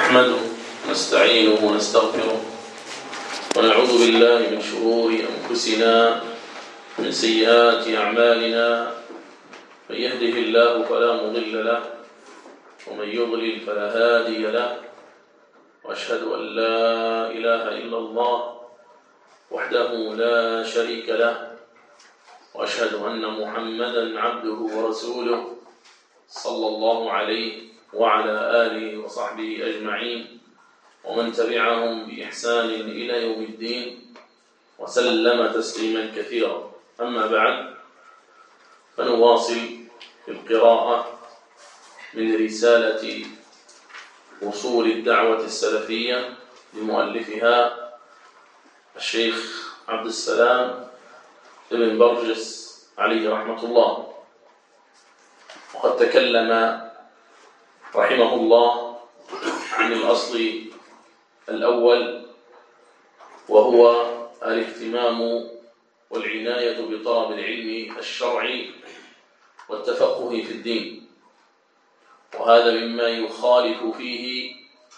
نحمده ونستعينه ونستغفره ونعوذ بالله من شرور أنفسنا ومن سيئات أعمالنا. من يهده الله فلا مضل له ومن يضلل فلا هادي له، وأشهد أن لا إله إلا الله وحده لا شريك له، وأشهد أن محمدا عبده ورسوله صلى الله عليه وعلى آله وصحبه أجمعين ومن تبعهم بإحسان إلى يوم الدين وسلم تسليما كثيرا. أما بعد، فنواصل في القراءة من رسالة أصول الدعوة السلفية لمؤلفها الشيخ عبد السلام ابن برجس عليه رحمة الله. وقد تكلم رحمه الله عن الأصل الأول، وهو الاهتمام والعناية بطلب العلم الشرعي والتفقه في الدين، وهذا مما يخالف فيه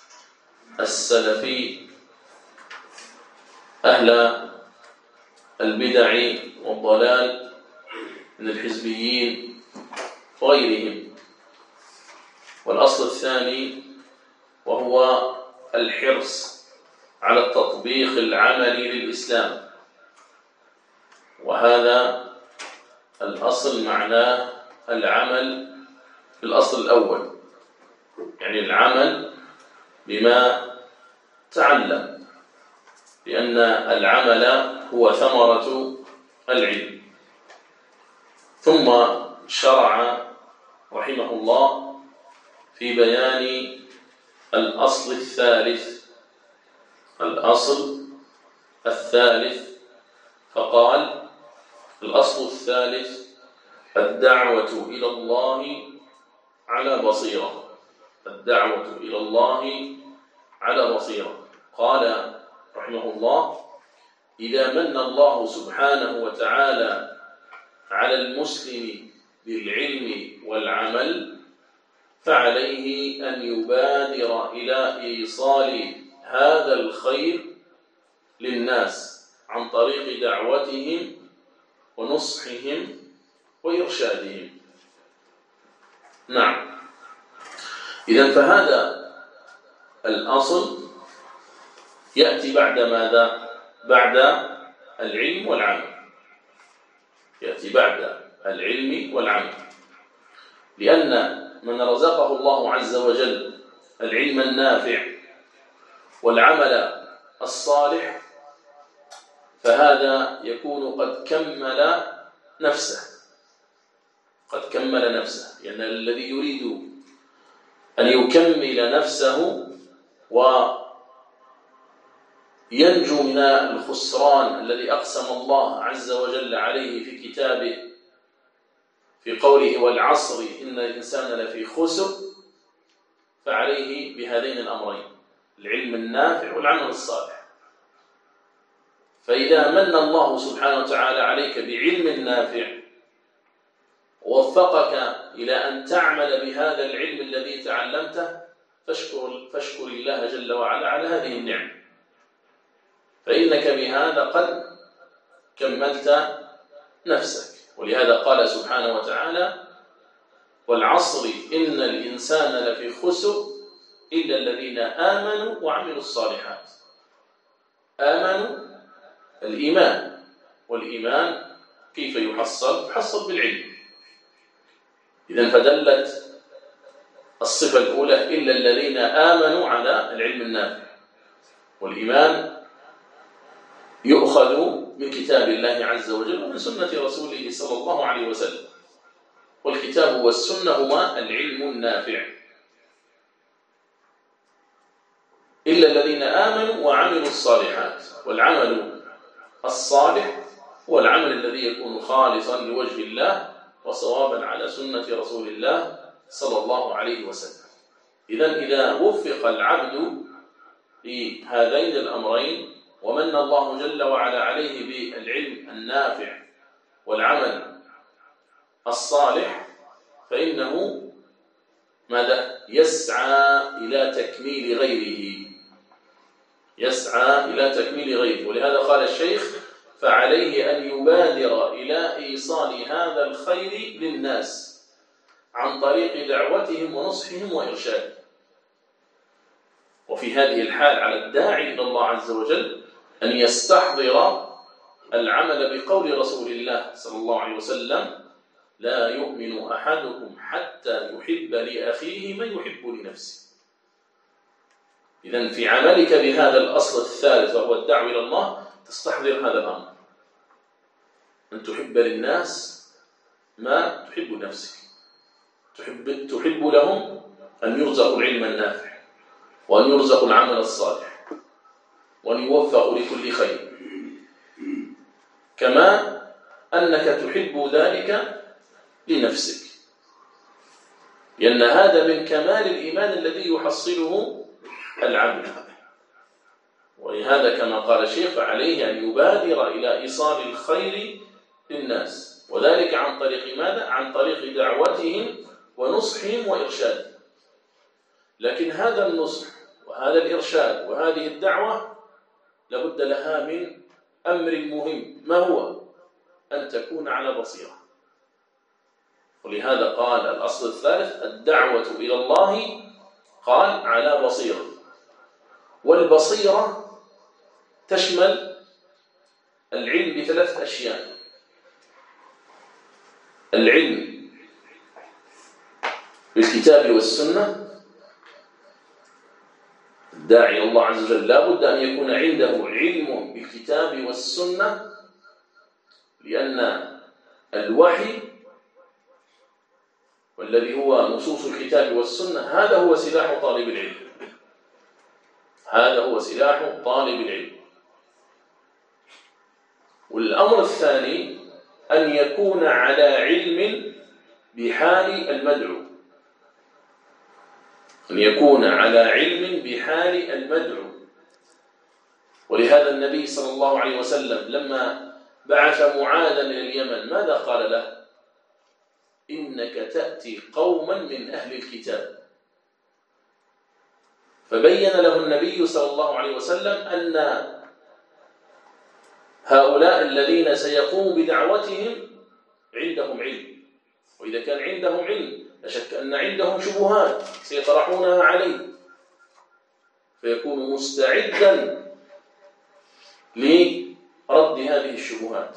السلفي أهل البدع والضلال من الحزبيين وغيرهم. والأصل الثاني وهو الحرص على التطبيق العملي للإسلام، وهذا الأصل معناه العمل في الأصل الأول، يعني العمل بما تعلم، لأن العمل هو ثمرة العلم. ثم شرع رحمه الله في بيان الأصل الثالث، فقال: الأصل الثالث الدعوة إلى الله على بصيرة. الدعوة إلى الله على بصيرة. قال رحمه الله: إذا من الله سبحانه وتعالى على المسلم بالعلم والعمل، فعليه أن يبادر إلى إيصال هذا الخير للناس عن طريق دعوتهم ونصحهم وإرشادهم. نعم، إذن فهذا الأصل يأتي بعد ماذا؟ بعد العلم والعمل. يأتي بعد العلم والعمل، لأن من رزقه الله عز وجل العلم النافع والعمل الصالح، فهذا يكون قد كمل نفسه. لأن الذي يريد أن يكمل نفسه وينجو من الخسران الذي أقسم الله عز وجل عليه في كتابه في قوله: والعصر إن الإنسان لفي خسر، فعليه بهذين الأمرين: العلم النافع والعمل الصالح. فإذا من الله سبحانه وتعالى عليك بعلم نافع ووفقك إلى أن تعمل بهذا العلم الذي تعلمته، فاشكر الله جل وعلا على هذه النعمة، فإنك بهذا قد كملت نفسك. ولهذا قال سبحانه وتعالى: والعصر إن الإنسان لفي خسر إلا الذين آمنوا وعملوا الصالحات. آمنوا الإيمان، والإيمان كيف يحصل؟ يحصل بالعلم. إذن فدلت الصفة الأولى إلا الذين آمنوا على العلم النافع. والإيمان يؤخذ من كتاب الله عز وجل ومن سنة رسوله صلى الله عليه وسلم، والكتاب والسنة هما العلم النافع. إلا الذين آمنوا وعملوا الصالحات. والعمل الصالح هو العمل الذي يكون خالصا لوجه الله وصوابا على سنة رسول الله صلى الله عليه وسلم. إذا وفق العبد لهذين الأمرين ومن الله جل وعلا عليه بالعلم النافع والعمل الصالح، فإنه ماذا؟ يسعى إلى تكميل غيره، يسعى إلى تكميل غيره. ولهذا قال الشيخ: فعليه أن يبادر إلى إيصال هذا الخير للناس عن طريق دعوتهم ونصحهم وإرشادهم. وفي هذه الحال على الداعي إلى الله عز وجل أن يستحضر العمل بقول رسول الله صلى الله عليه وسلم: لا يؤمن أحدكم حتى يحب لأخيه من يحب لنفسه. إذن في عملك بهذا الأصل الثالث وهو الدعوة إلى الله تستحضر هذا الأمر، أن تحب للناس ما تحب نفسك، تحب لهم أن يرزقوا العلم النافع، وأن يرزقوا العمل الصالح، وأن يوفقوا لكل خير، كما أنك تحب ذلك لنفسك، لأن هذا من كمال الإيمان الذي يحصله العبد. ولهذا كما قال الشيخ: فعليه أن يبادر إلى إيصال الخير للناس، وذلك عن طريق ماذا؟ عن طريق دعوتهم ونصحهم وإرشادهم. لكن هذا النصح وهذا الإرشاد وهذه الدعوة لابد لها من أمر مهم، ما هو؟ أن تكون على بصيرة. ولهذا قال الأصل الثالث: الدعوة إلى الله قال على بصيرة. والبصيرة تشمل العلم بثلاث أشياء: العلم بالكتاب والسنة. الداعي إلى الله عز وجل لا بد أن يكون عنده علم بالكتاب والسنة، لأن الوحي والذي هو نصوص الكتاب والسنة هذا هو سلاح طالب العلم، هذا هو سلاح طالب العلم. والأمر الثاني أن يكون على علم بحال المدعو، أن يكون على علم بحال المدعو. ولهذا النبي صلى الله عليه وسلم لما بعث معاذا إلى اليمن ماذا قال له؟ إنك تأتي قوما من أهل الكتاب. فبين له النبي صلى الله عليه وسلم أن هؤلاء الذين سيقوم بدعوتهم عندهم علم، وإذا كان عندهم علم لا شك أن عندهم شبهات سيطرحونها عليه، فيكون مستعدا لرد هذه الشبهات.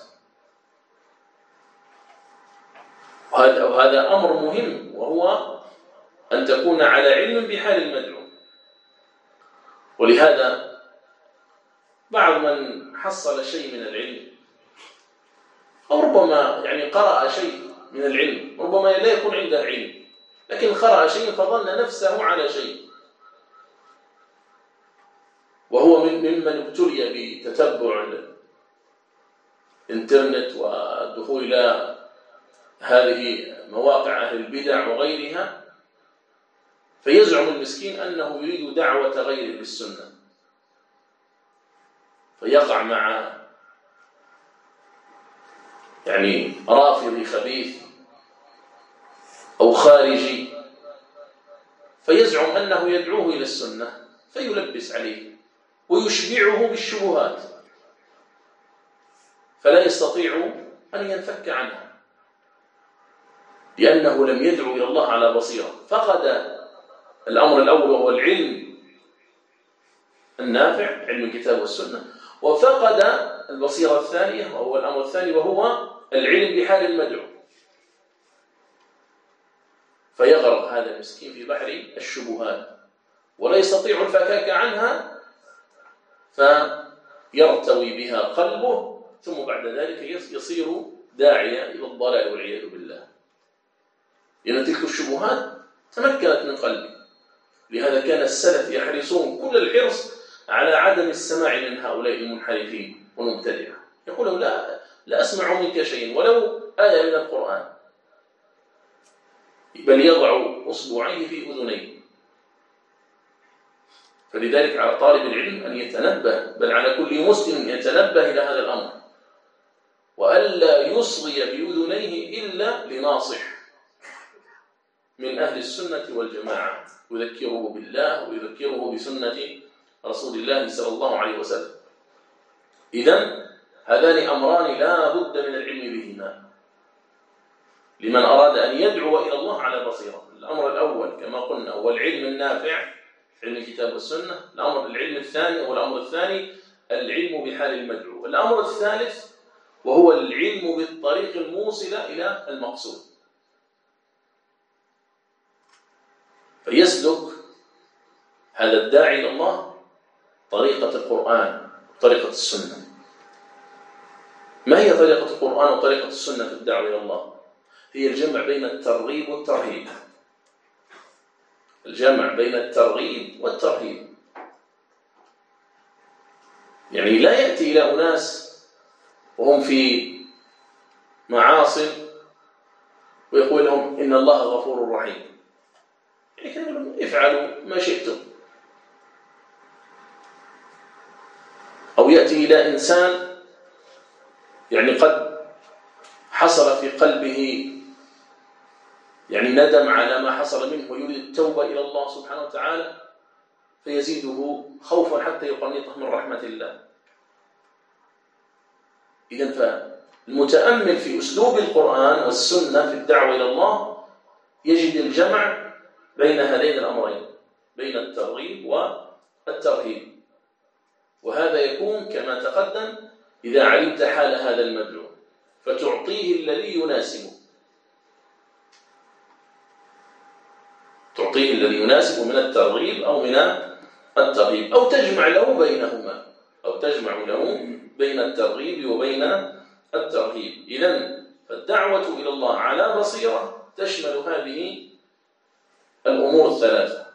وهذا أمر مهم، وهو أن تكون على علم بحال المدعو. ولهذا بعض من حصل شيء من العلم أو ربما قرأ شيء من العلم، ربما لا يكون عنده علم لكن قرأ شيء فظن نفسه على شيء، وهو ممن ابتلي بتتبع الإنترنت والدخول إلى هذه مواقع أهل البدع وغيرها، فيزعم المسكين أنه يريد دعوة غيره بالسنة، فيقع مع رافضي خبيث أو خارجي، فيزعم أنه يدعوه إلى السنة، فيلبس عليه ويشبعه بالشبهات، فلا يستطيع أن ينفك عنها، لأنه لم يدعو إلى الله على بصيرة. فقد الأمر الأول وهو العلم النافع، علم الكتاب والسنة، وفقد البصيرة الثانية وهو الأمر الثاني وهو العلم بحال المدعو، فيغرق هذا المسكين في بحر الشبهات ولا يستطيع الفكاك عنها، فيرتوي بها قلبه، ثم بعد ذلك يصير داعيا إلى الضلال والعياذ بالله، لأن تلك الشبهات تمكنت من قلبه. لهذا كان السلف يحرصون كل الحرص على عدم السماع من هؤلاء المنحرفين والمبتدعة، يقولون لا أسمع منك شيء ولو آية من القرآن، بل يضع أصبعيه في أذنيه. فلذلك على طالب العلم أن يتنبه، بل على كل مسلم يتنبه إلى هذا الأمر، وألا يصغي بأذنيه إلا لناصح، من أهل السنة والجماعة، يذكره بالله ويذكره بسنة رسول الله صلى الله عليه وسلم. إذن هذان أمران لا بد من العلم بهما لمن أراد أن يدعو إلى الله على بصيرة. الأمر الأول كما قلنا هو العلم النافع، علم الكتاب والسنة. العلم الثاني والأمر الثاني العلم بحال المدعو. الأمر الثالث وهو العلم بالطريق الموصلة إلى المقصود، فيسلك هذا الداعي إلى الله طريقة القرآن وطريقة السنة. ما هي طريقة القرآن وطريقة السنة في الدعوة إلى الله؟ هي الجمع بين الترغيب والترهيب. الجمع بين الترغيب والترهيب، يعني لا يأتي إلى أناس وهم في معاصي ويقول لهم إن الله غفور رحيم، يعني يقول لهم افعلوا ما شئتم. أو يأتي إلى إنسان يعني قد حصل في قلبه يعني ندم على ما حصل منه ويريد التوبة إلى الله سبحانه وتعالى، فيزيده خوفا حتى يقنطه من رحمة الله. إذن فالمتأمل في أسلوب القرآن والسنة في الدعوة إلى الله يجد الجمع بين هذين الأمرين، بين الترغيب والترهيب. وهذا يكون كما تقدم إذا علمت حال هذا المدعو فتعطيه الذي يناسبه، تعطيه الذي يناسبه من الترغيب أو من الترهيب، أو تجمع له بينهما، أو تجمع له بين الترغيب وبين الترهيب. إذن فالدعوة إلى الله على بصيرة تشمل هذه الأمور الثلاثة.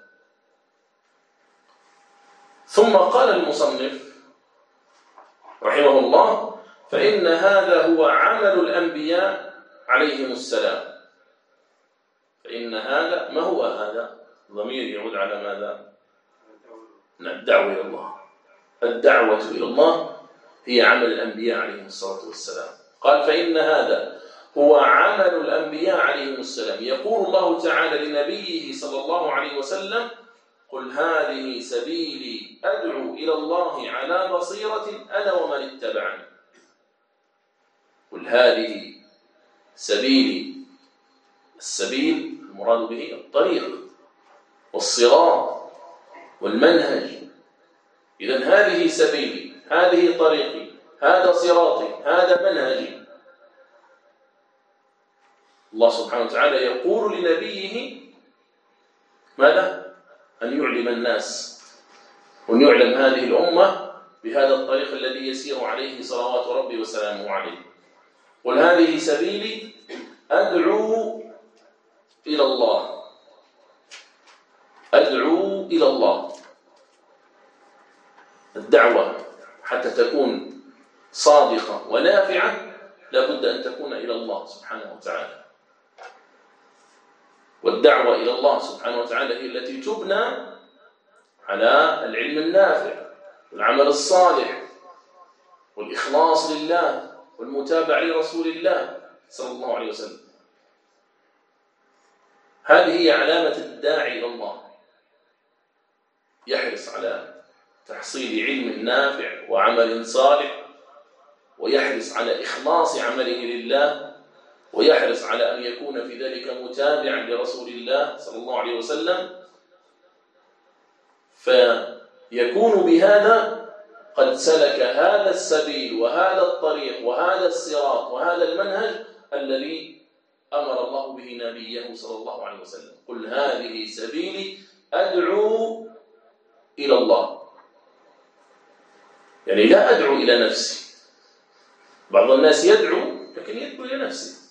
ثم قال المصنف رحمه الله: فإن هذا هو عمل الأنبياء عليهم السلام. فإن هذا، ما هو هذا؟ ضمير يعود على ماذا؟ الدعوة إلى الله. الدعوة إلى الله هي عمل الأنبياء عليهم الصلاة والسلام. قال: فإن هذا هو عمل الأنبياء عليهم السلام. يقول الله تعالى لنبيه صلى الله عليه وسلم: قل هذه سبيلي أدعو إلى الله على بصيرة أنا ومن اتبعني. قل هذه سبيلي. السبيل المراد به الطريق والصراط والمنهج. إذن هذه سبيلي، هذه طريقي، هذا صراطي، هذا منهجي. الله سبحانه وتعالى يقول لنبيه ماذا؟ أن يعلم الناس وأن يعلم هذه الأمة بهذا الطريق الذي يسير عليه صلوات ربي وسلامه عليه. قل هذه سبيلي أدعو إلى الله. أدعو إلى الله. الدعوة حتى تكون صادقة ونافعة لا بد أن تكون إلى الله سبحانه وتعالى. والدعوة إلى الله سبحانه وتعالى هي التي تبنى على العلم النافع والعمل الصالح والإخلاص لله والمتابعة لرسول الله صلى الله عليه وسلم. هذه هي علامة الداعي إلى الله، يحرص على تحصيل علم نافع وعمل صالح، ويحرص على إخلاص عمله لله، ويحرص على أن يكون في ذلك متابعا لرسول الله صلى الله عليه وسلم، فيكون بهذا قد سلك هذا السبيل وهذا الطريق وهذا الصراط وهذا المنهج الذي أمر الله به نبيه صلى الله عليه وسلم. قل هذه سبيلي أدعو إلى الله. يعني لا أدعو إلى نفسي. بعض الناس يدعو لكن يدعو إلى نفسه،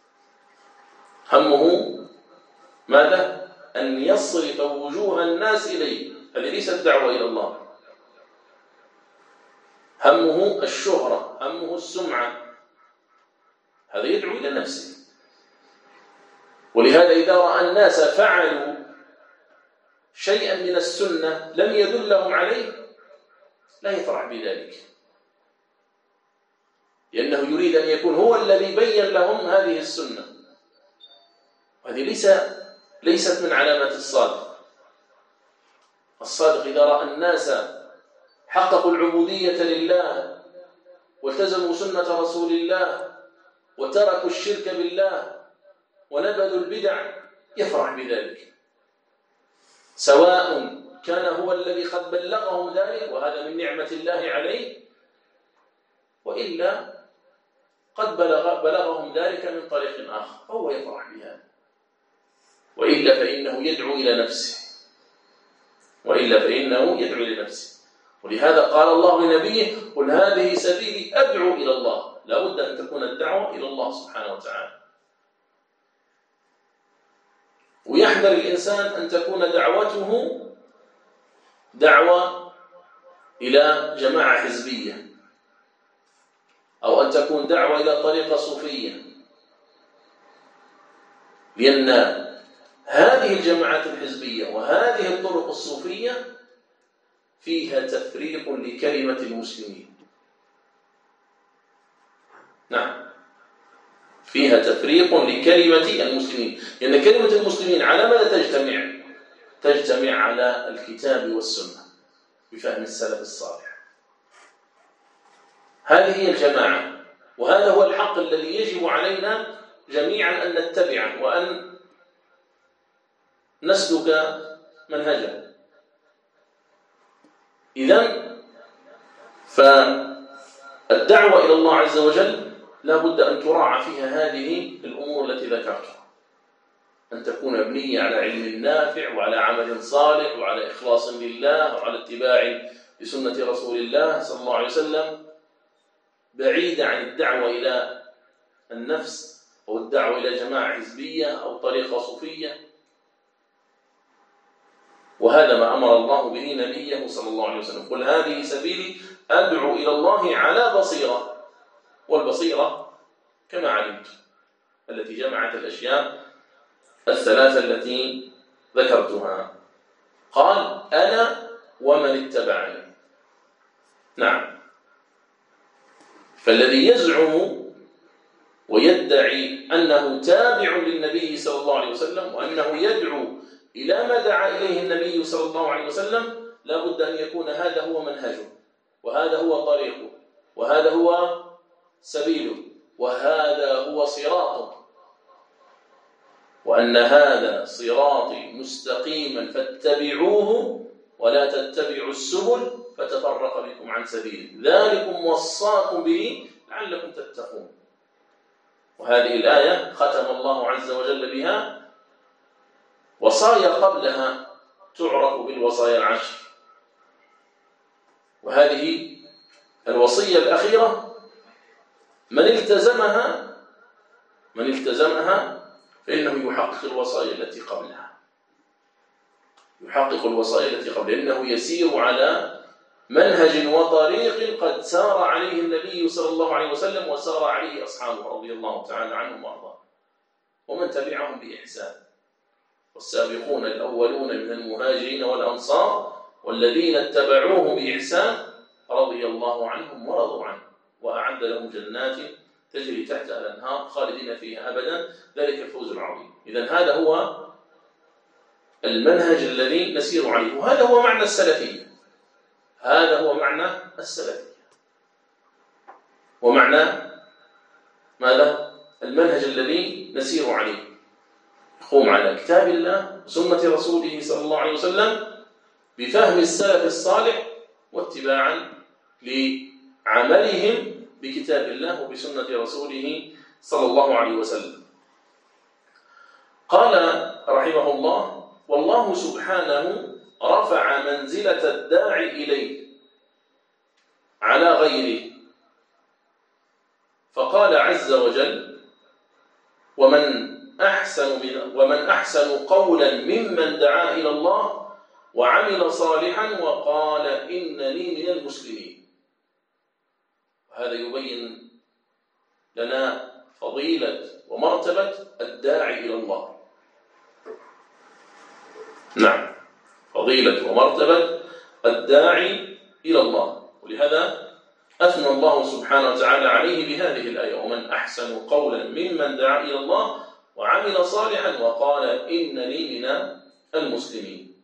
همه ماذا؟ أن يصرف وجوه الناس إليه. هذه ليست دعوة إلى الله. همه الشهرة، همه السمعة، هذا يدعو إلى نفسه. ولهذا إذا رأى الناس فعلوا شيئا من السنة لم يدلهم عليه لا يفرح بذلك، لأنه يريد أن يكون هو الذي بين لهم هذه السنة. هذه ليس ليست من علامات الصادق. الصادق إذا رأى الناس حققوا العبودية لله والتزموا سنة رسول الله وتركوا الشرك بالله ونبذوا البدع يفرح بذلك، سواء كان هو الذي قد بلغهم ذلك وهذا من نعمة الله عليه، وإلا قد بلغهم ذلك من طريق آخر فهو يفرح بهذا، وإلا فإنه يدعو إلى نفسه. ولهذا قال الله لنبيه: قل هذه سبيلي أدعو إلى الله. لا بد أن تكون الدعوة إلى الله سبحانه وتعالى. ويحذر الإنسان أن تكون دعوته دعوة إلى جماعة حزبية، أو أن تكون دعوة إلى طريقة صوفية، لأن هذه الجماعات الحزبية وهذه الطرق الصوفية فيها تفريق لكلمة المسلمين. نعم، فيها تفريق لكلمة المسلمين، لأن كلمة المسلمين على ماذا تجتمع على الكتاب والسنة بفهم السلف الصالح. هذه هي الجماعة، وهذا هو الحق الذي يجب علينا جميعا أن نتبعه وأن نسلك منهجه. إذن فالدعوة إلى الله عز وجل لا بد أن تراعى فيها هذه الأمور التي ذكرتها، أن تكون مبنية على علم نافع وعلى عمل صالح وعلى إخلاص لله وعلى اتباع لسنة رسول الله صلى الله عليه وسلم، بعيدة عن الدعوة إلى النفس أو الدعوة إلى جماعة حزبية أو طريقة صوفية. وهذا ما أمر الله به نبيه صلى الله عليه وسلم: قل هذه سبيلي أدعو إلى الله على بصيرة. والبصيرة كما علمت التي جمعت الأشياء الثلاثة التي ذكرتها. قال: أنا ومن اتبعني. نعم، فالذي يزعم ويدعي أنه تابع للنبي صلى الله عليه وسلم وأنه يدعو إلى ما دعا إليه النبي صلى الله عليه وسلم لا بد أن يكون هذا هو منهجه، وهذا هو طريقه، وهذا هو سبيله، وهذا هو صراطه، وأن هذا صراطي مستقيما فاتبعوه ولا تتبعوا السبل فتفرق بكم عن سبيله ذلكم وصاكم به لعلكم تتقون. وهذه الآية ختم الله عز وجل بها وصايا قبلها تعرف بالوصايا العشر، وهذه الوصية الأخيرة من التزمها فإنه يحقق الوصايا التي قبلها، لأنه يسير على منهج وطريق قد سار عليه النبي صلى الله عليه وسلم وسار عليه أصحابه رضي الله تعالى عنهم وأرضاهم ومن تبعهم بإحسان. والسابقون الأولون من المهاجرين والأنصار والذين اتبعوهم بإحسان رضي الله عنهم ورضوا عنه وأعد لهم جنات تجري تحتها الأنهار خالدين فيها أبدا ذلك الفوز العظيم. إذن هذا هو المنهج الذي نسير عليه، وهذا هو معنى السلفية. ومعنى ماذا؟ المنهج الذي نسير عليه يقوم على كتاب الله وسنة رسوله صلى الله عليه وسلم بفهم السلف الصالح واتباعا لعملهم بكتاب الله وبسنة رسوله صلى الله عليه وسلم. قال رحمه الله: والله سبحانه رفع منزلة الداعي إليه على غيره، فقال عز وجل: ومن أحسن قولا ممن دعا إلى الله وعمل صالحا وقال إنني من المسلمين. هذا يبين لنا فضيلة ومرتبة الداعي إلى الله. نعم، فضيلة ومرتبة الداعي إلى الله، ولهذا أثنى الله سبحانه وتعالى عليه بهذه الآية: ومن أحسن قولا ممن دعا إلى الله وعمل صالحا وقال إنني من المسلمين.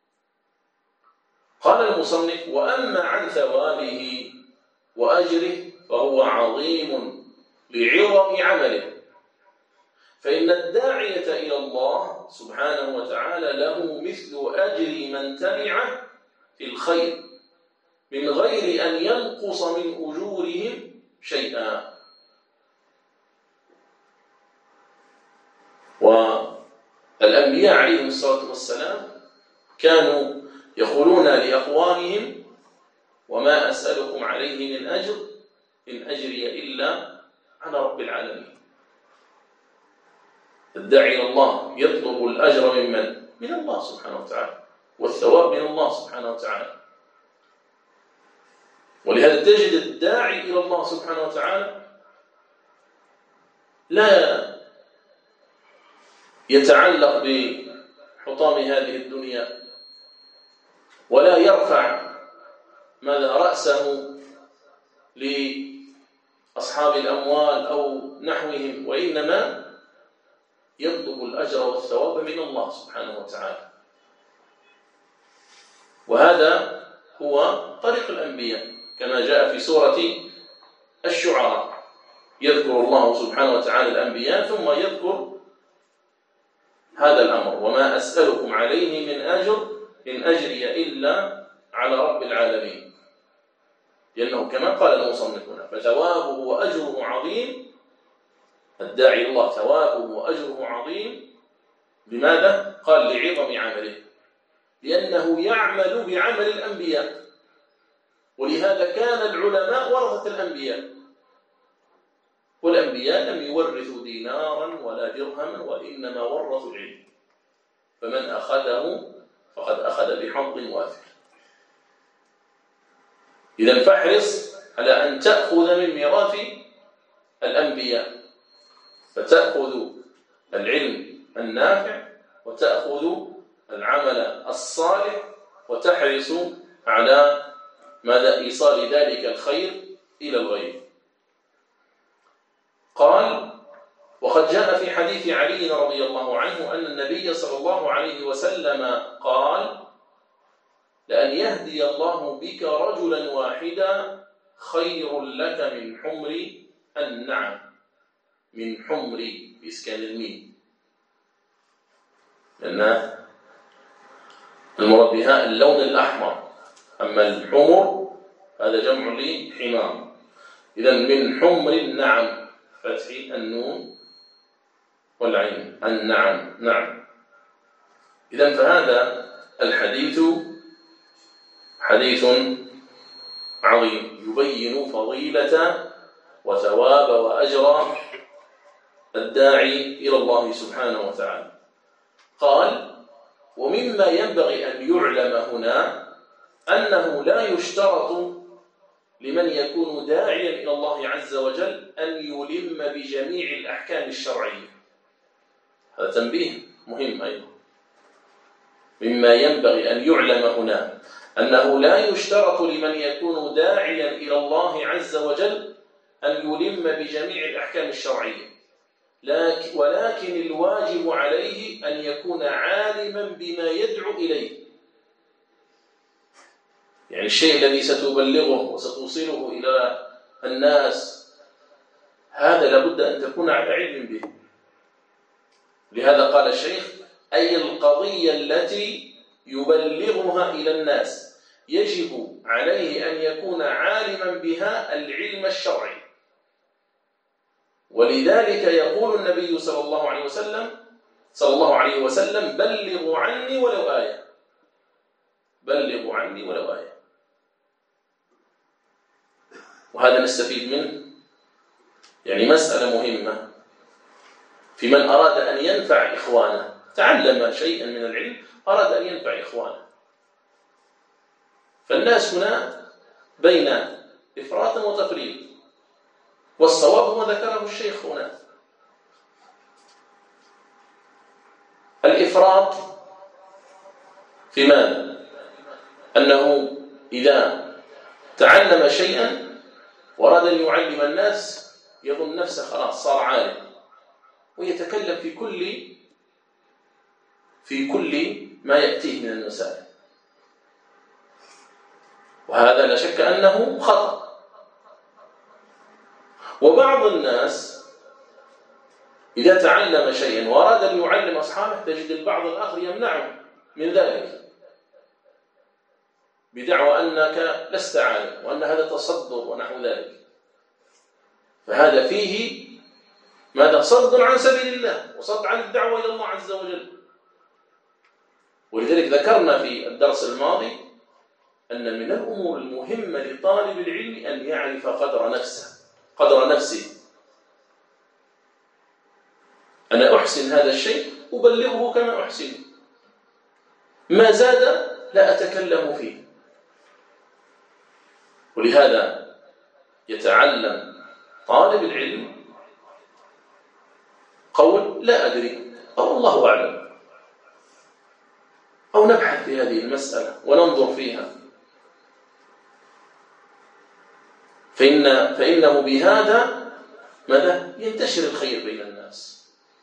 قال المصنف: وأما عن ثوابه وأجره فهو عظيم لعظم عمله، فإن الداعية إلى الله سبحانه وتعالى له مثل أجر من تبعه في الخير من غير أن ينقص من أجورهم شيئا. والأنبياء عليهم الصلاة والسلام كانوا يقولون لأقوامهم: وما أسألكم عليه من أجر إن أجري إلا على رب العالمين. الداعي إلى الله يطلب الأجر من الله سبحانه وتعالى، والثواب من الله سبحانه وتعالى. ولهذا تجد الداعي إلى الله سبحانه وتعالى لا يتعلق بحطام هذه الدنيا، ولا يرفع رأسه لأصحاب الأموال أو نحوهم، وإنما يطلب الأجر والثواب من الله سبحانه وتعالى. وهذا هو طريق الأنبياء كما جاء في سورة الشعراء، يذكر الله سبحانه وتعالى الأنبياء ثم يذكر هذا الأمر: وما أسألكم عليه من أجر إن أجري إلا على رب العالمين. لأنه كما قال المصنف هنا: فثوابه وأجره عظيم. الداعي الله ثوابه وأجره عظيم. لماذا؟ قال: لعظم عمله، لأنه يعمل بعمل الأنبياء. ولهذا كان العلماء ورثة الأنبياء، والأنبياء لم يورثوا دينارا ولا درهما، وإنما ورثوا العلم، فمن أخذه فقد أخذ بحظ وافر. إذن فاحرص على أن تأخذ من ميراث الأنبياء، فتأخذ العلم النافع وتأخذ العمل الصالح، وتحرص على إيصال ذلك الخير إلى الغير. قال: وقد جاء في حديث علي رضي الله عنه أن النبي صلى الله عليه وسلم قال: لأن يهدي الله بك رجلا واحدا خير لك من حمر النعم. من حمر بإسكان الميم، لأن المراد بها اللون الأحمر، أما الحمر هذا جمع لحمار. إذن من حمر النعم، فتح النون والعين، النعم، نعم. إذن فهذا الحديث حديث عظيم يبين فضيلة وثواب وأجر الداعي إلى الله سبحانه وتعالى. قال: ومما ينبغي أن يعلم هنا أنه لا يشترط لمن يكون داعيا إلى الله عز وجل أن يلم بجميع الأحكام الشرعية. هذا تنبيه مهم أيضا. مما ينبغي أن يعلم هنا أنه لا يشترط لمن يكون داعيا إلى الله عز وجل أن يلم بجميع الأحكام الشرعية، ولكن الواجب عليه أن يكون عالما بما يدعو إليه. يعني الشيء الذي ستبلغه وستوصله إلى الناس هذا لابد أن تكون على علم به. لهذا قال الشيخ: أي القضية التي يبلغها إلى الناس يجب عليه أن يكون عالما بها العلم الشرعي. ولذلك يقول النبي صلى الله عليه وسلم: بلغوا عني ولو آية. بلغوا عني ولو آية. وهذا نستفيد منه يعني مسألة مهمة في من أراد أن ينفع إخوانه، تعلم شيئا من العلم أراد أن ينفع إخوانه. فالناس هنا بين إفراط وتفريط، والصواب ما ذكره الشيخ هنا. الإفراط في ماذا؟ أنه إذا تعلم شيئا وأراد أن يعلم الناس يظن نفسه خلاص صار عالم، ويتكلم في كل ما يأتيه من المسائل، وهذا لا شك أنه خطأ. وبعض الناس إذا تعلم شيئا وأراد أن يعلم أصحابه تجد البعض الآخر يمنعه من ذلك بدعوى أنك لست عالم وأن هذا تصدر ونحو ذلك، فهذا فيه ماذا؟ صد عن سبيل الله وصد عن الدعوة إلى الله عز وجل. ولذلك ذكرنا في الدرس الماضي أن من الأمور المهمة لطالب العلم أن يعرف قدر نفسه. أنا أحسن هذا الشيء أبلغه كما أحسن، ما زاد لا أتكلم فيه. ولهذا يتعلم طالب العلم قول لا أدري أو الله أعلم، أو نبحث في هذه المسألة وننظر فيها، فإنه بهذا ماذا؟ ينتشر الخير بين الناس.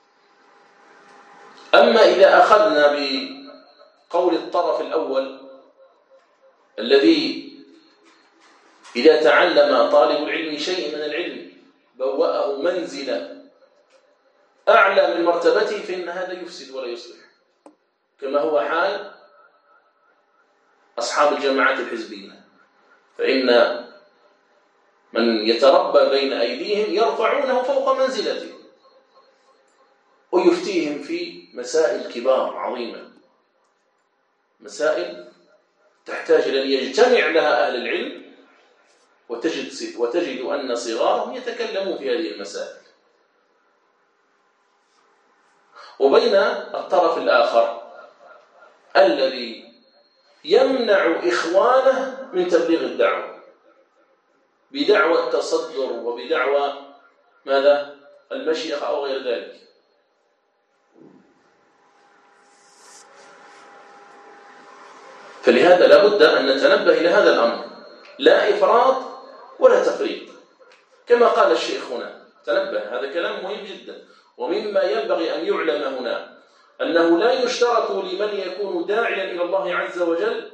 أما إذا أخذنا بقول الطرف الأول الذي إذا تعلم طالب العلم شيء من العلم بوأه منزلة أعلى من مرتبته، فإن هذا يفسد ولا يصلح، كما هو حال أصحاب الجماعات الحزبية، فإن من يتربى بين أيديهم يرفعونه فوق منزلته ويفتيهم في مسائل كبار عظيمة، مسائل تحتاج إلى أن يجتمع لها أهل العلم، وتجد أن صغارهم يتكلمون في هذه المسائل. وبين الطرف الآخر الذي يمنع إخوانه من تبليغ الدعوة بدعوى التصدر وبدعوى ماذا؟ المشيخة أو غير ذلك. فلهذا لابد أن نتنبه إلى هذا الأمر، لا إفراط ولا تفريط، كما قال الشيخ هنا. تنبه، هذا كلام مهم جدا. ومما ينبغي أن يعلم هنا أنه لا يشترط لمن يكون داعيا إلى الله عز وجل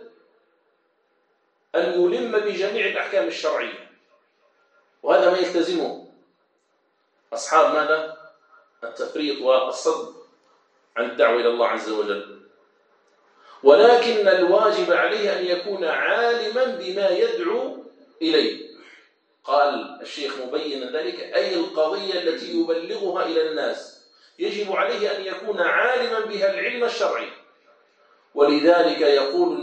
أن يلم بجميع الأحكام الشرعية، وهذا ما يلتزمه أصحاب ماذا؟ التفريط والصد عن الدعوة إلى الله عز وجل. ولكن الواجب عليه أن يكون عالما بما يدعو إليه. قال الشيخ مبينا ذلك، أي القضية التي يبلغها إلى الناس يجب عليه أن يكون عالما بها العلم الشرعي. ولذلك يقول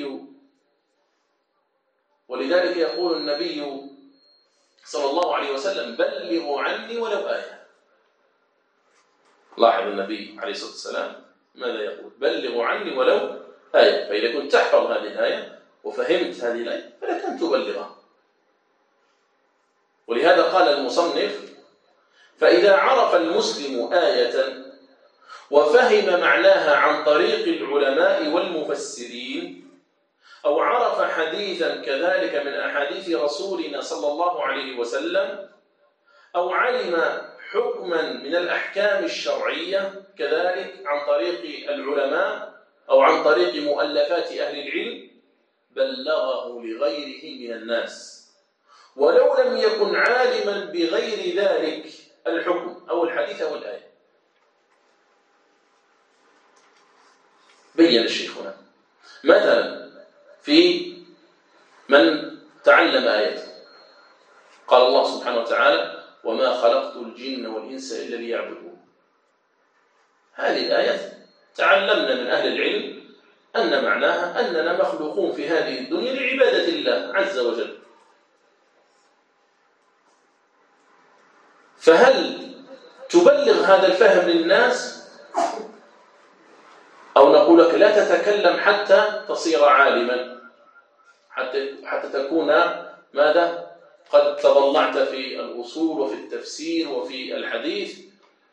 النبي صلى الله عليه وسلم بلغوا عني ولو آية. لاحظ النبي عليه الصلاة والسلام ماذا يقول؟ بلغوا عني ولو آية. فإذا كنت تحفظ هذه الآية وفهمت هذه الآية فلك أن تبلغها. ولهذا قال المصنف: فإذا عرف المسلم آية وفهم معناها عن طريق العلماء والمفسرين، أو عرف حديثا كذلك من أحاديث رسولنا صلى الله عليه وسلم، أو علم حكما من الأحكام الشرعية كذلك عن طريق العلماء أو عن طريق مؤلفات أهل العلم، بلغه لغيره من الناس، ولو لم يكن عالما بغير ذلك الحكم أو الحديث أو الآية. بين الشيخ هنا مثلا في من تعلم آية، قال الله سبحانه وتعالى: وما خلقت الجن والإنس إلا ليعبدون. هذه الآية تعلمنا من أهل العلم أن معناها أننا مخلوقون في هذه الدنيا لعبادة الله عز وجل. فهل تبلغ هذا الفهم للناس، أو نقول لك لا تتكلم حتى تصير عالما، حتى تكون ماذا؟ قد تضلعت في الأصول وفي التفسير وفي الحديث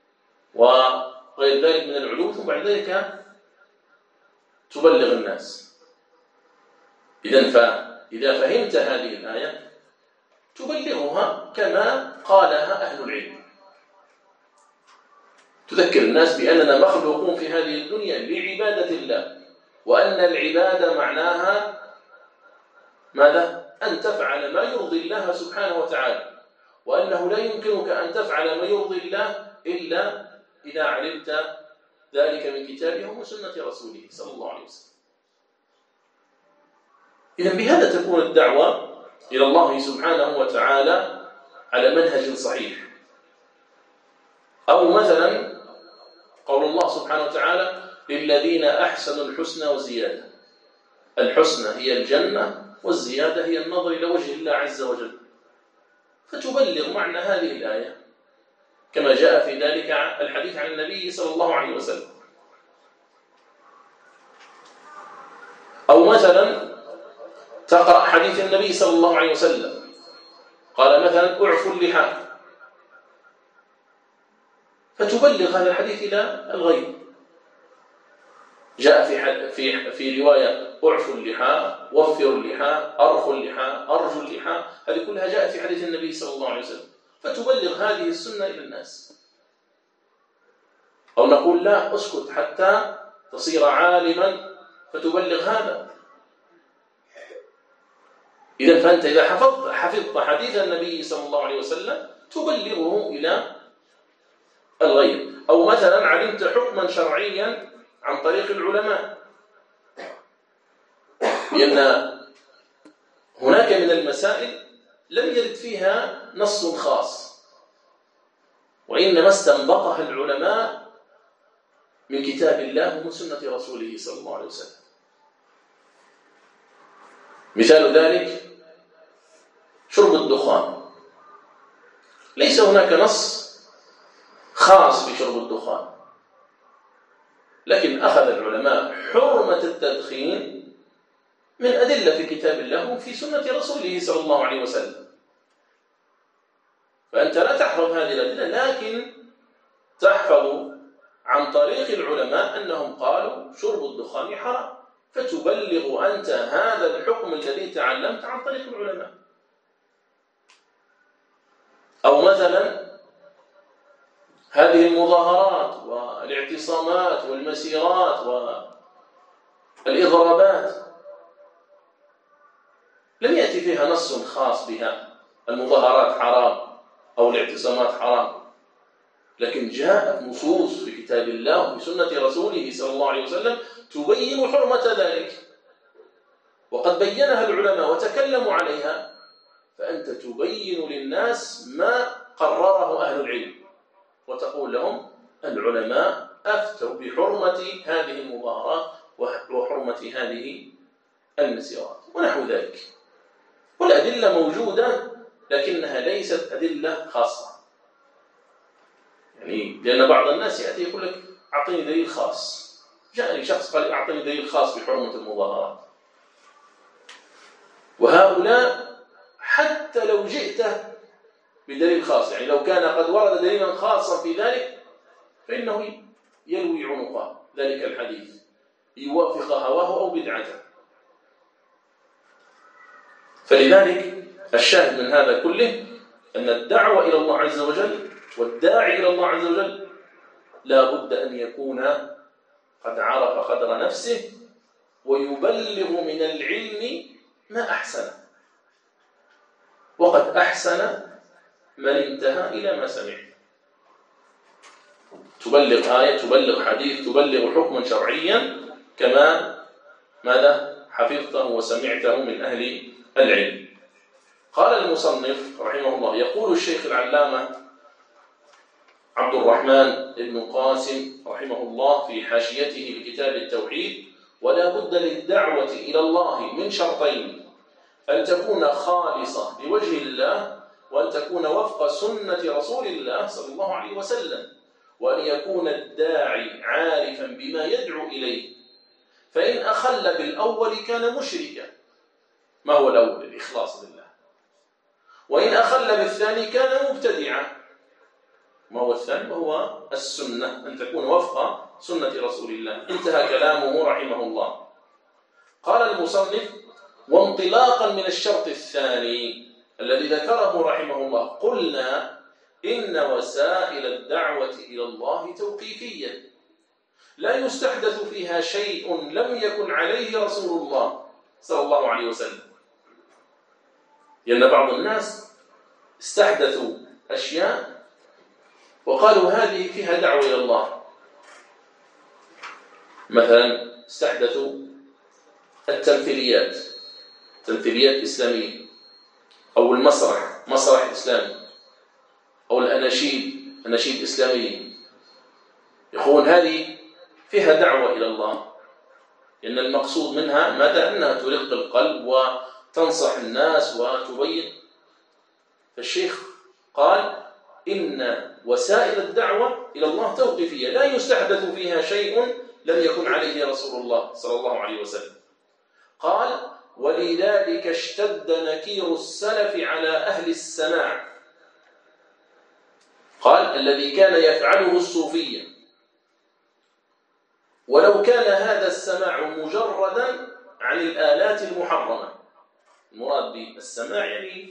وغير ذلك من العلوم، ثم بعد ذلك تبلغ الناس. إذا فهمت هذه الآية تبلغها كما قالها أهل العلم. تذكر الناس بأننا مخلوقون في هذه الدنيا لعبادة الله، وأن العبادة معناها ماذا؟ أن تفعل ما يرضي الله سبحانه وتعالى، وأنه لا يمكنك أن تفعل ما يرضي الله إلا إذا علمت ذلك من كتابه وسنة رسوله صلى الله عليه وسلم. إذن بهذا تكون الدعوة إلى الله سبحانه وتعالى على منهج صحيح. أو مثلا قول الله سبحانه وتعالى للذين أحسنوا الحسنى وزيادة. الحسنى هي الجنة، والزيادة هي النظر إلى وجه الله عز وجل، فتبلغ معنى هذه الآية كما جاء في ذلك الحديث عن النبي صلى الله عليه وسلم. أو مثلا تقرأ حديث النبي صلى الله عليه وسلم قال مثلا اعفوا اللحى، فتبلغ هذا الحديث إلى الغير. جاء في رواية اعفوا اللحى، وفروا اللحى، أرخوا اللحى، أرجوا اللحى، هذه كلها جاءت في حديث النبي صلى الله عليه وسلم، فتبلغ هذه السنة إلى الناس. أو نقول لا اسكت حتى تصير عالما فتبلغ هذا. إذا فأنت إذا حفظت حديث النبي صلى الله عليه وسلم تبلغه إلى الغير. أو مثلا علمت حكما شرعيا عن طريق العلماء، لأن هناك من المسائل لم يرد فيها نص خاص، وإنما استنبطها العلماء من كتاب الله ومن سنة رسوله صلى الله عليه وسلم. مثال ذلك شرب الدخان، ليس هناك نص خاص بشرب الدخان، لكن أخذ العلماء حرمة التدخين من أدلة في كتاب الله وفي سنة رسوله صلى الله عليه وسلم. فأنت لا تحفظ هذه الأدلة، لكن تحفظ عن طريق العلماء أنهم قالوا شرب الدخان حرام، فتبلغ أنت هذا الحكم الذي تعلمت عن طريق العلماء. أو مثلا هذه المظاهرات والاعتصامات والمسيرات والإضرابات لم يأتي فيها نص خاص بها، المظاهرات حرام أو الاعتصامات حرام، لكن جاءت نصوص في كتاب الله وفي سنة رسوله صلى الله عليه وسلم تبين حرمة ذلك، وقد بينها العلماء وتكلموا عليها، فأنت تبين للناس ما قرره أهل العلم، وتقول لهم العلماء أفتوا بحرمة هذه المظاهرات وحرمة هذه المسيرات ونحو ذلك. والأدلة موجودة لكنها ليست أدلة خاصة، يعني لأن بعض الناس يأتي يقول لك أعطيني دليل خاص. جاءني شخص قال أعطيني دليل خاص بحرمة المظاهرات، وهؤلاء حتى لو جئت بدليل خاص، يعني لو كان قد ورد دليلا خاصا في ذلك فإنه يلوي عنق ذلك الحديث يوافق هواه أو بدعته. فلذلك الشاهد من هذا كله أن الدعوة إلى الله عز وجل والداعي إلى الله عز وجل لا بد أن يكون قد عرف قدر نفسه ويبلغ من العلم ما أحسن، وقد أحسن من انتهى إلى ما سمع. تبلغ آية، تبلغ حديث، تبلغ حكما شرعيا كما ماذا حفظته وسمعته من أهل العلم. قال المصنف رحمه الله: يقول الشيخ العلامة عبد الرحمن بن قاسم رحمه الله في حاشيته لكتاب التوحيد: ولا بد للدعوة إلى الله من شرطين: أن تكون خالصة لوجه الله، وأن تكون وفق سنة رسول الله صلى الله عليه وسلم، وأن يكون الداعي عارفا بما يدعو إليه، فإن أخل بالأول كان مشركا. ما هو الأول؟ الإخلاص لله. وإن أخل بالثاني كان مبتدعا. ما هو الثاني؟ وهو السنة، أن تكون وفق سنة رسول الله. انتهى كلامه رحمه الله. قال المصنف: وانطلاقا من الشرط الثاني الذي ذكره رحمه الله، قلنا إن وسائل الدعوة إلى الله توقيفية لا يستحدث فيها شيء لم يكن عليه رسول الله صلى الله عليه وسلم. لأن بعض الناس استحدثوا أشياء وقالوا هذه فيها دعوة إلى الله. مثلا استحدثوا التمثيليات، تمثيليات إسلامية، أو المسرح، مسرح إسلامي، أو الأناشيد، أناشيد إسلامية. يقولون هذه فيها دعوة إلى الله، لأن المقصود منها ماذا؟ أنها ترق القلب وتنصح الناس وتبين. فالشيخ قال إن وسائل الدعوة إلى الله توقيفية لا يستحدث فيها شيء لم يكن عليه رسول الله صلى الله عليه وسلم. قال ولذلك اشتد نكير السلف على أهل السماع. قال الذي كان يفعله الصوفية، ولو كان هذا السماع مجردا عن الآلات المحرمة. المراد بالسماع يعني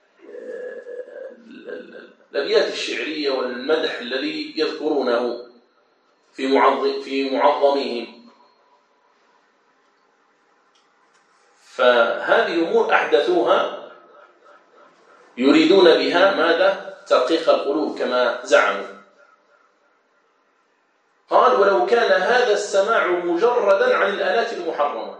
الأبيات الشعرية والمدح الذي يذكرونه في معظمهم. فهذه أمور أحدثوها يريدون بها ماذا؟ ترقيق القلوب كما زعموا. قال ولو كان هذا السماع مجردا عن الآلات المحرمة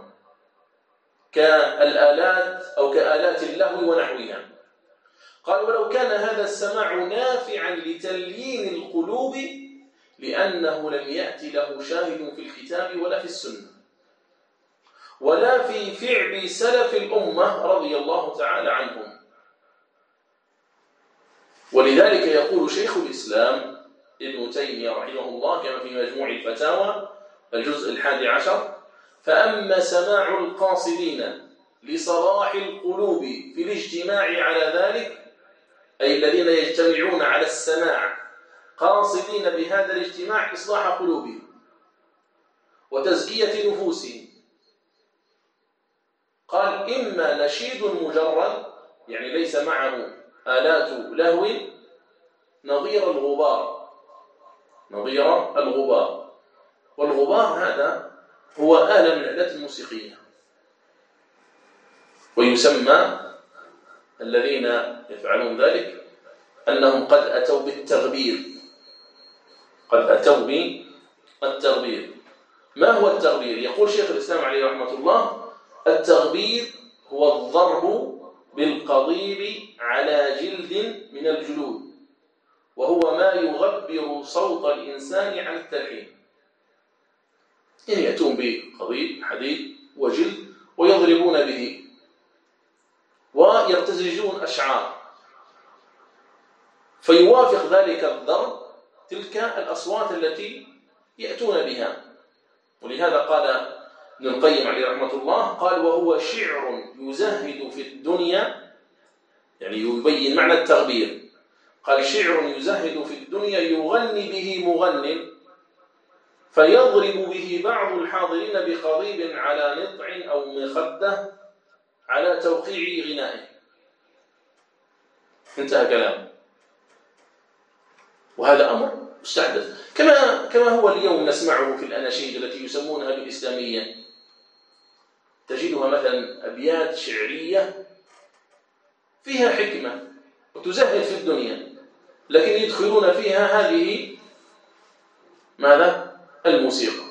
كالآلات أو كآلات اللهو ونحوها. قال ولو كان هذا السماع نافعا لتليين القلوب لأنه لم يأتي له شاهد في الكتاب ولا في السنة ولا في فعل سلف الأمة رضي الله تعالى عنهم. ولذلك يقول شيخ الإسلام ابن تيمية رحمه الله كما في مجموع الفتاوى الجزء 11: فأما سماع القاصدين لصلاح القلوب في الاجتماع على ذلك، أي الذين يجتمعون على السماع قاصدين بهذا الاجتماع إصلاح قلوبهم وتزكية نفوسهم. قال إما نشيد مجرد يعني ليس معه آلات لهو نظير الغبار، نظير الغبار. والغبار هذا هو آلة من الآلات الموسيقية، ويسمى الذين يفعلون ذلك أنهم قد أتوا بالتغبير، قد أتوا بالتغبير. ما هو التغبير؟ يقول شيخ الإسلام عليه رحمة الله: التغبير هو الضرب بالقضيب على جلد من الجلود، وهو ما يغبر صوت الإنسان عن التلحين. يعني يأتون بقضيب حديد وجلد ويضربون به ويرتزجون أشعار، فيوافق ذلك الضرب تلك الأصوات التي يأتون بها. ولهذا قال ابن القيم عليه رحمة الله قال: وهو شعر يزهد في الدنيا، يعني يبين معنى التغبير. قال: شعر يزهد في الدنيا يغني به مغن فيضرب به بعض الحاضرين بقضيب على نطع أو مخدة على توقيع غنائه. انتهى كلامه. وهذا أمر مستحدث كما هو اليوم نسمعه في الأناشيد التي يسمونها بالإسلامية. تجدها مثلا أبيات شعرية فيها حكمة وتزهد في الدنيا، لكن يدخلون فيها هذه ماذا؟ الموسيقى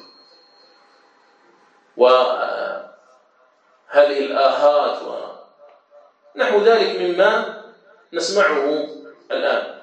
وهذه الآهات ونحو ذلك مما نسمعه الآن.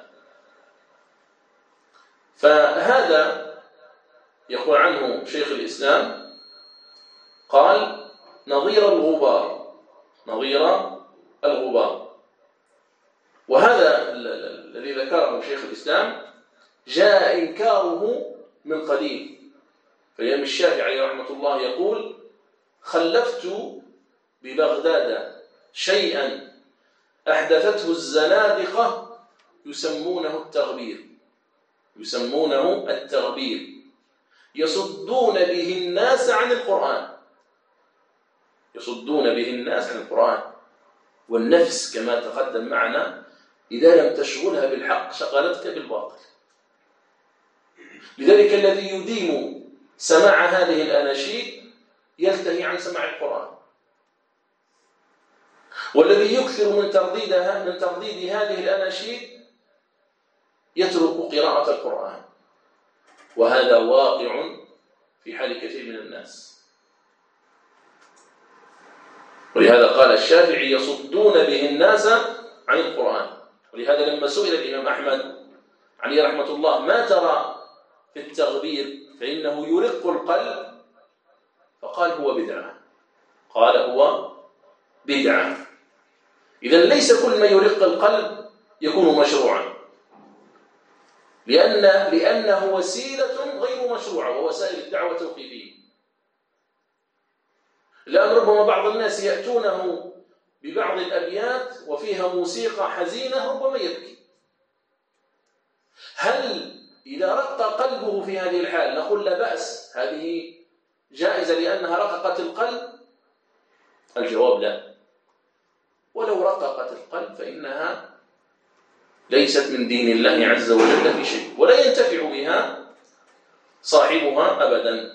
فهذا يقول عنه شيخ الإسلام قال: نظير الغبار، نظير الغبار. وهذا الذي ذكره شيخ الإسلام جاء إنكاره من قديم. فالإمام الشافعي رحمة الله يقول: خلفت ببغداد شيئا أحدثته الزنادقة يسمونه التغبير، يسمونه التغبير، يصدون به الناس عن القرآن، يصدون به الناس عن القرآن. والنفس كما تقدم معنا إذا لم تشغلها بالحق شغلتك بالباطل. لذلك الذي يديم سماع هذه الأناشيد يلتهي عن سماع القرآن، والذي يكثر من ترديد هذه الأناشيد يترك قراءة القرآن، وهذا واقع في حال كثير من الناس. ولهذا قال الشافعي يصدون به الناس عن القرآن. ولهذا لما سئل الإمام أحمد عليه رحمة الله ما ترى في التغبير فإنه يرق القلب، فقال هو بدعة. قال هو بدعة. إذن ليس كل ما يرق القلب يكون مشروعا، لأنه وسيلة غير مشروعة، ووسائل الدعوة توقيفية. لأن ربما بعض الناس يأتونه ببعض الأبيات وفيها موسيقى حزينة ربما يبكي. هل إذا رق قلبه في هذه الحال نقول لا بأس، هذه جائزة لأنها رققت القلب؟ الجواب لا. ولو رققت القلب فإنها ليست من دين الله عز وجل في شيء، ولا ينتفع بها صاحبها أبدا.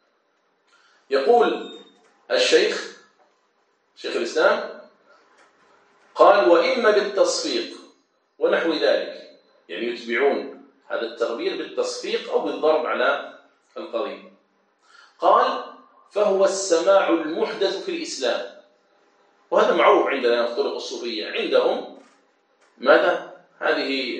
يقول الشيخ الإسلام قال وإما بالتصفيق ونحو ذلك، يعني يتبعون هذا التغبير بالتصفيق أو بالضرب على القضيب. قال فهو السماع المحدث في الإسلام، وهذا معروف عندنا في طرق الصوفية. عندهم ماذا؟ هذه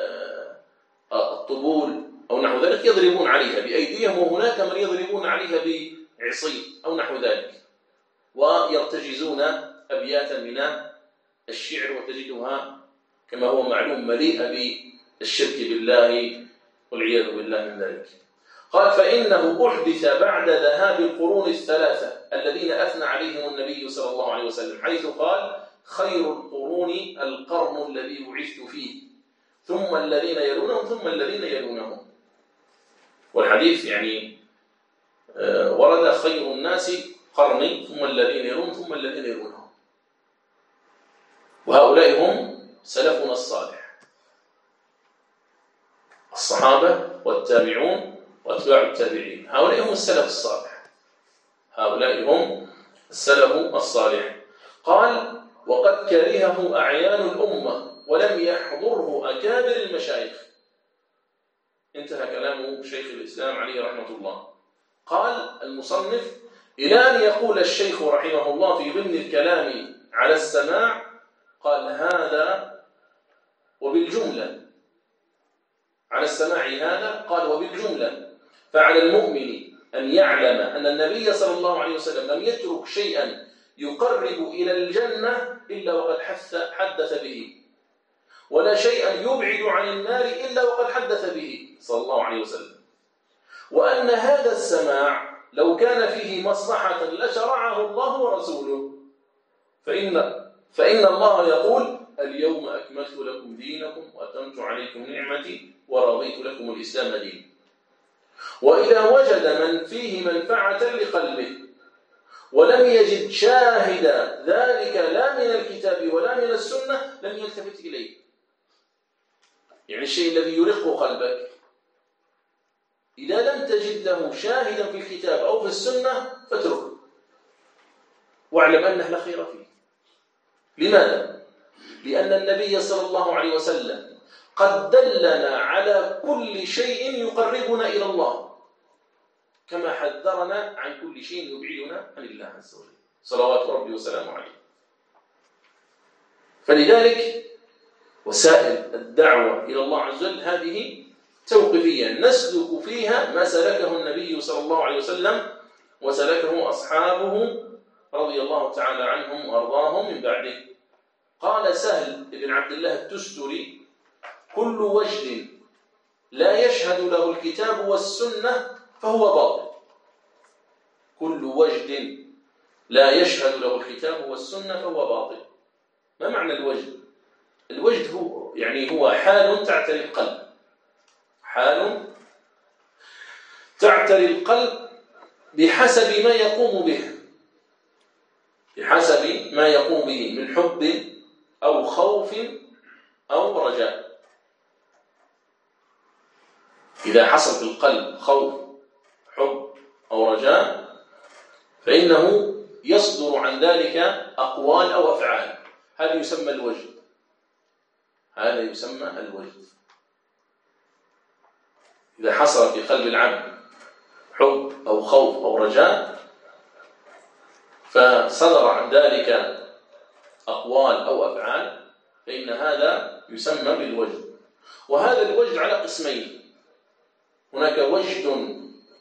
الطبول أو نحو ذلك يضربون عليها بأيديهم، وهناك من يضربون عليها بعصي أو نحو ذلك، ويرتجزون أبياتا من الشعر، وتجدها كما هو معلوم مليئة بالشرك بالله والعياذ بالله من ذلك. قال فإنه أحدث بعد ذهاب القرون الثلاثة الذين أثنى عليهم النبي صلى الله عليه وسلم، حيث قال خير القرون القرن الذي بعثت فيه ثم الذين يلونهم ثم الذين يلونهم. والحديث يعني ورد خير الناس قرني ثم الذين يلون ثم الذين يلونهم، وهؤلاء هم سلفنا الصالح، الصحابة والتابعون وأتباع التابعين. هؤلاء هم السلف الصالح، هؤلاء هم السلف الصالح. قال وقد كرهه أعيان الأمة ولم يحضره أكابر المشايخ. انتهى كلام شيخ الإسلام عليه رحمة الله. قال المصنف إلى أن يقول الشيخ رحمه الله في ضمن الكلام على السماع، قال هذا وبالجملة على السماع هذا، قال وبالجملة فعلى المؤمن أن يعلم أن النبي صلى الله عليه وسلم لم يترك شيئا يقرب إلى الجنة إلا وقد حدث به، ولا شيئا يبعد عن النار إلا وقد حدث به صلى الله عليه وسلم، وأن هذا السماع لو كان فيه مصلحة لشرعه الله ورسوله، فإن الله يقول اليوم أكملت لكم دينكم وأتممت عليكم نعمتي ورضيت لكم الإسلام دين. وإذا وجد من فيه منفعة لقلبه ولم يجد شاهد ذلك لا من الكتاب ولا من السنة لم يلتفت إليه. يعني الشيء الذي يرق قلبك إذا لم تجد له شاهدا في الكتاب أو في السنة فاتركه، واعلم أنه لا خير فيه. لماذا؟ لأن النبي صلى الله عليه وسلم قد دلنا على كل شيء يقربنا إلى الله، كما حذرنا عن كل شيء يبعدنا عن الله عز وجل صلوات ربي وسلامه عليه. فلذلك وسائل الدعوة إلى الله عز وجل هذه توقيفية نسلك فيها ما سلكه النبي صلى الله عليه وسلم وسلكه أصحابه رضي الله تعالى عنهم وأرضاهم من بعده. قال سهل بن عبد الله التستري كل وجد لا يشهد له الكتاب والسنة فهو باطل. كل وجد لا يشهد له الكتاب والسنة فهو باطل. ما معنى الوجد؟ الوجد هو حال تعتري القلب، حال تعتري القلب بحسب ما يقوم به، بحسب ما يقوم به من حب أو خوف أو رجاء. إذا حصل في القلب خوف، حب أو رجاء، فإنه يصدر عن ذلك أقوال أو أفعال. هذا يسمى الوجد. هذا يسمى الوجد. إذا حصل في قلب العبد حب أو خوف أو رجاء، فصدر عن ذلك أقوال أو أفعال، فإن هذا يسمى بالوجد. وهذا الوجد على قسمين: هناك وجد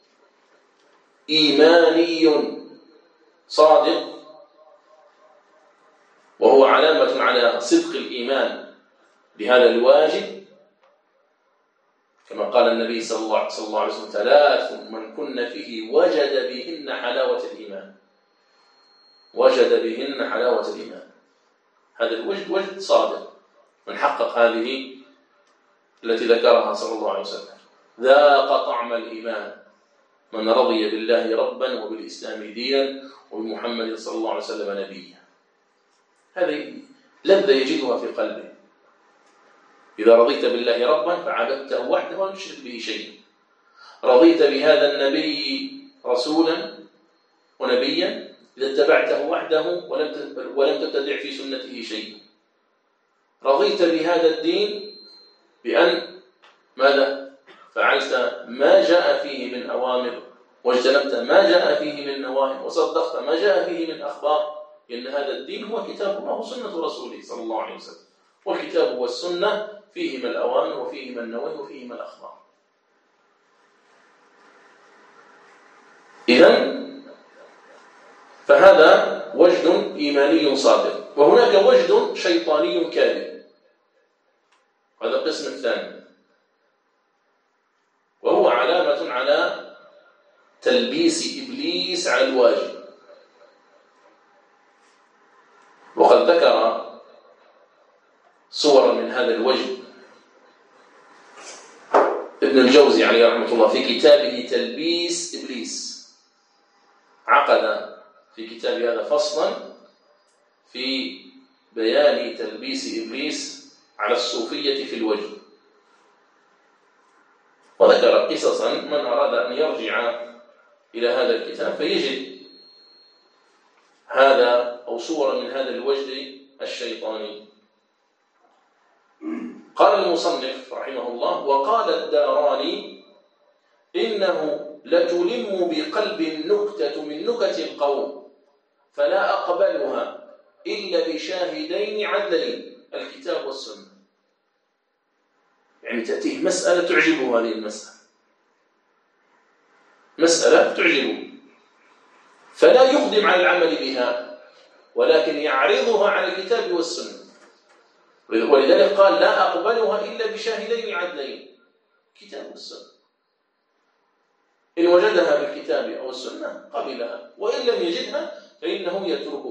إيماني صادق، وهو علامة على صدق الإيمان بهذا الواجب، كما قال النبي صلى الله عليه وسلم: 3 من كن فيه وجد بهن حلاوة الإيمان. وجد بهن حلاوة الإيمان. هذا الوجد وجد صادق. من حقق هذه التي ذكرها صلى الله عليه وسلم ذاق طعم الإيمان من رضي بالله ربا وبالإسلام دينا وبمحمد صلى الله عليه وسلم نبيا. هذه لذة يجدها في قلبه. إذا رضيت بالله ربا فعبدته وحده ولا تشرك به شيئا. رضيت بهذا النبي رسولا ونبيا إذا اتبعته وحده ولم تتبع في سنته شيئا. رضيت بهذا الدين بأن ماذا؟ فعلت ما جاء فيه من أوامر، واجتنبت ما جاء فيه من نواهي، وصدقت ما جاء فيه من أخبار، لأن هذا الدين هو كتاب الله وسنة رسوله صلى الله عليه وسلم. والكتاب والسنة فيهما الأوامر وفيهما النواهي وفيهما الأخبار. إذن فهذا وجد إيماني صادق. وهناك وجد شيطاني كاذب، هذا القسم الثاني، وهو علامة على تلبيس إبليس على الواجب. وقد ذكر صورا من هذا الوجد ابن الجوزي عليه رحمة الله في كتابه تلبيس إبليس. عقد في كتاب هذا فصلا في بيان تلبيس إبليس على الصوفية في الوجد، وذكر قصصا من أراد أن يرجع إلى هذا الكتاب فيجد هذا أو صورا من هذا الوجد الشيطاني. قال المصنف رحمه الله: وقال الداراني: إنه لتلم بقلب النكتة من نكت القوم فلا أقبلها إلا بشاهدين عدلين، الكتاب والسنة. يعني تأتيه مسألة تعجبه، هذه المسألة مسألة تعجبه، فلا يقدم على العمل بها ولكن يعرضها على الكتاب والسنة. ولذلك قال: لا أقبلها إلا بشاهدين عدلين، كتاب والسنة. إن وجدها بالكتاب أو السنة قبلها، وإن لم يجدها فإنه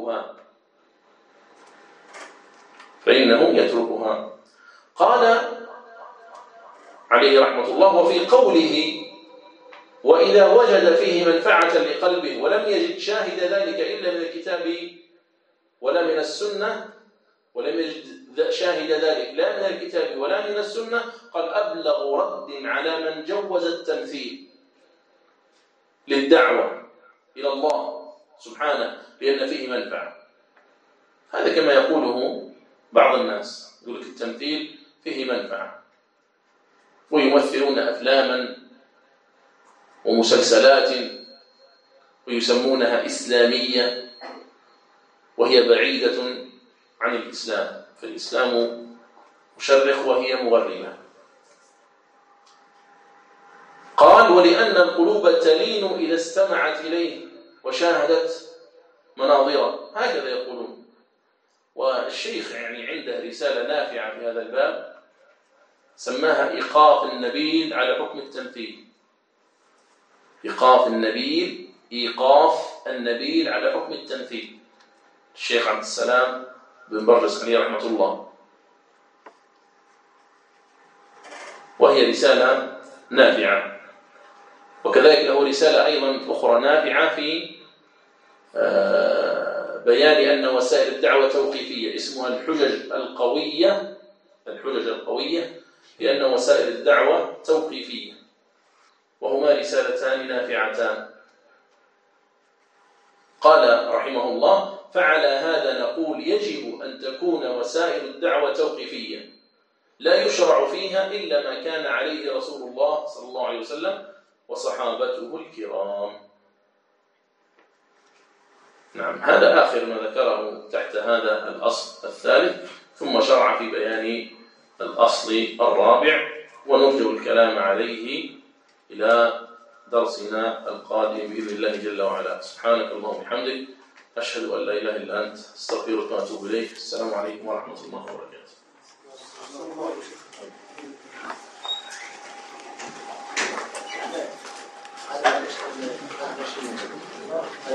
يتركها. قال عليه رحمة الله: وفي قوله: وإذا وجد فيه منفعة لقلبه ولم يجد شاهد ذلك إلا من الكتاب ولا من السنة، ولم يجد شاهد ذلك لا من الكتاب ولا من السنة، قال: أبلغ رد على من جوز التمثيل للدعوة إلى الله سبحانه لأن فيه منفعة. هذا كما يقوله بعض الناس، يقول لك التمثيل فيه منفعة، ويمثلون أفلاما ومسلسلات ويسمونها إسلامية وهي بعيدة عن الإسلام، فالإسلام مشرخ وهي مغربة. قال: ولأن القلوب تلين إذا استمعت إليه وشاهدت مناظره، هكذا يقولون. والشيخ يعني عنده رسالة نافعة في هذا الباب سماها إيقاف النبيل على حكم التمثيل. إيقاف النبيل على حكم التمثيل، الشيخ عبد السلام بن برجس عليه رحمة الله. وهي رسالة نافعة. وكذلك له رسالة أيضا أخرى نافعة في بيان أن وسائل الدعوة توقيفية، اسمها الحجج القوية الحجج القوية لأن وسائل الدعوة توقيفية، وهما رسالتان نافعتان. قال رحمه الله: فعلى هذا نقول يجب أن تكون وسائل الدعوة توقيفية لا يشرع فيها إلا ما كان عليه رسول الله صلى الله عليه وسلم وصحابته الكرام. نعم، هذا آخر ما ذكره تحت هذا الأصل الثالث، ثم شرع في بيان الأصل الرابع، ونرجو الكلام عليه إلى درسنا القادم بإذن الله جل وعلا. سبحانك اللهم وبحمدك، أشهد أن لا إله إلا أنت، أستغفرك وأتوب إليك. السلام عليكم ورحمة الله وبركاته.